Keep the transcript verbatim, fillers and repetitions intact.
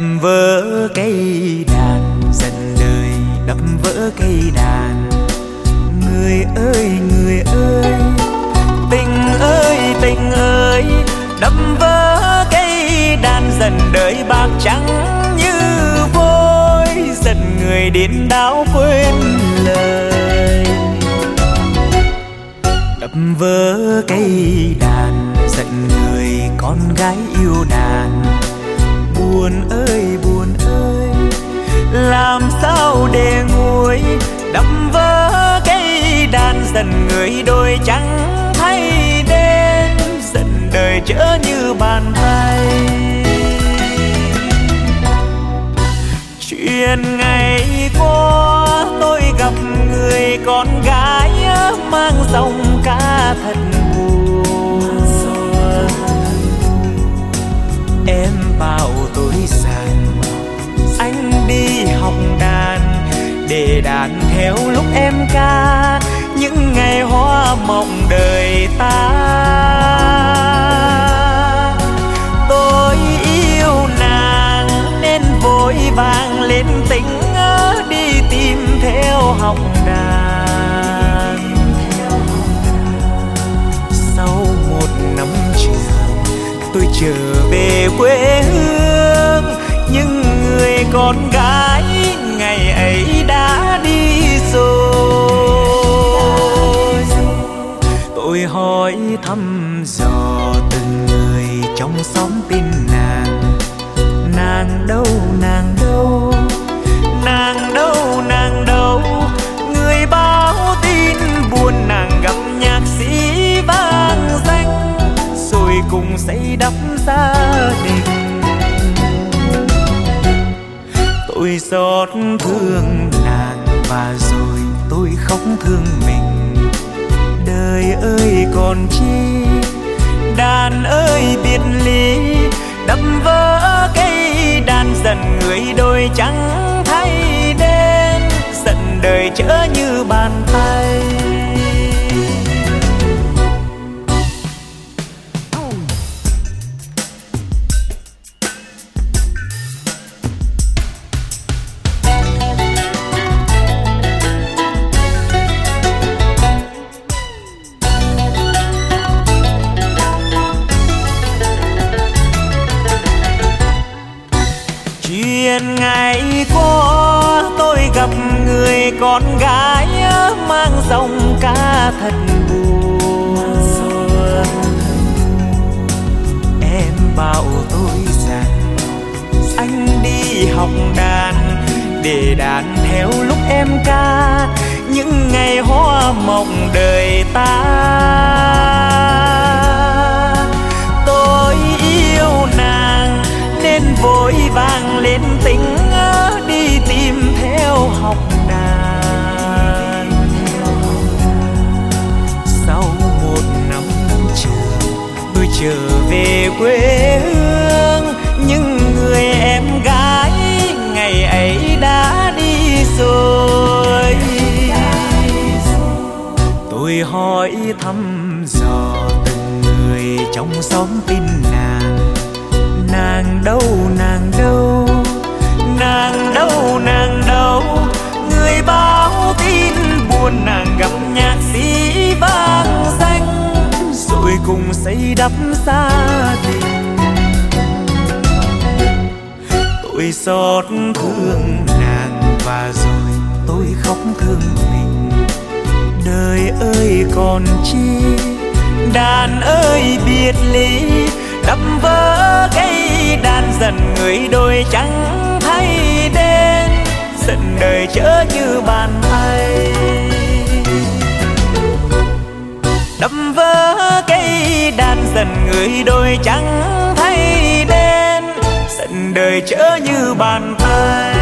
vỡ cây đàn, dần đời đập vỡ cây đàn. Người ơi người ơi, tình ơi tình ơi, đập vỡ cây đàn, dần đời bạc trắng như vôi, dần người điên đảo quên lời. Đập vỡ cây đàn, giận người con gái yêu đàn. Buồn ơi buồn ơi, làm sao để nguôi. Đập vỡ cây đàn, dần người đôi trắng thay đen, dần đời chớ như bàn tay. Chuyện ngày qua tôi gặp người con gái mang giọng ca thật buồn. Em bảo tôi rằng anh đi học đàn, để đàn theo lúc em ca những ngày hoa mộng đời ta. Tôi yêu nàng nên vội vàng lên tỉnh đi tìm theo học đàn. Sau một năm trường tôi trở về quê hương, nhưng người con gái ngày ấy đã đi rồi. Tôi hỏi thăm dò từng người trong xóm tin nàng. Nàng đâu nàng đâu, nàng đâu nàng đâu. Người báo tin buồn nàng gặp nhạc sĩ vang danh, rồi cùng xây đắp gia đình. Tôi xót thương nàng và rồi tôi khóc thương mình. Đời ơi còn chi, đàn ơi biệt ly. Đập vỡ cây đàn, dần người đôi trắng thay đen, dần đời chớ như bàn tay. Chuyện ngày qua tôi gặp người con gái mang giọng ca thật buồn. Em bảo tôi rằng anh đi học đàn, để đàn theo lúc em ca những ngày hoa mộng đời ta. Tôi yêu nàng nên vội vàng lên tỉnh đi tìm theo học đàn. Sau một năm trường tôi trở về quê hương, nhưng người em gái ngày ấy đã đi rồi. Tôi hỏi thăm dò từng người trong xóm tin nàng. Nàng đâu nàng đâu, nàng đâu nàng đâu. Người báo tin buồn nàng gặp nhạc sĩ vang danh, rồi cùng xây đắp gia đình. Tôi xót thương nàng và rồi tôi khóc thương mình. Đời ơi còn chi, đàn ơi biệt ly. Đập vỡ cây đàn, dần người đôi trắng thay đen, dần đời chớ như bàn tay. Đập vỡ cây đàn, dần người đôi trắng thay đen, dần đời chớ như bàn tay.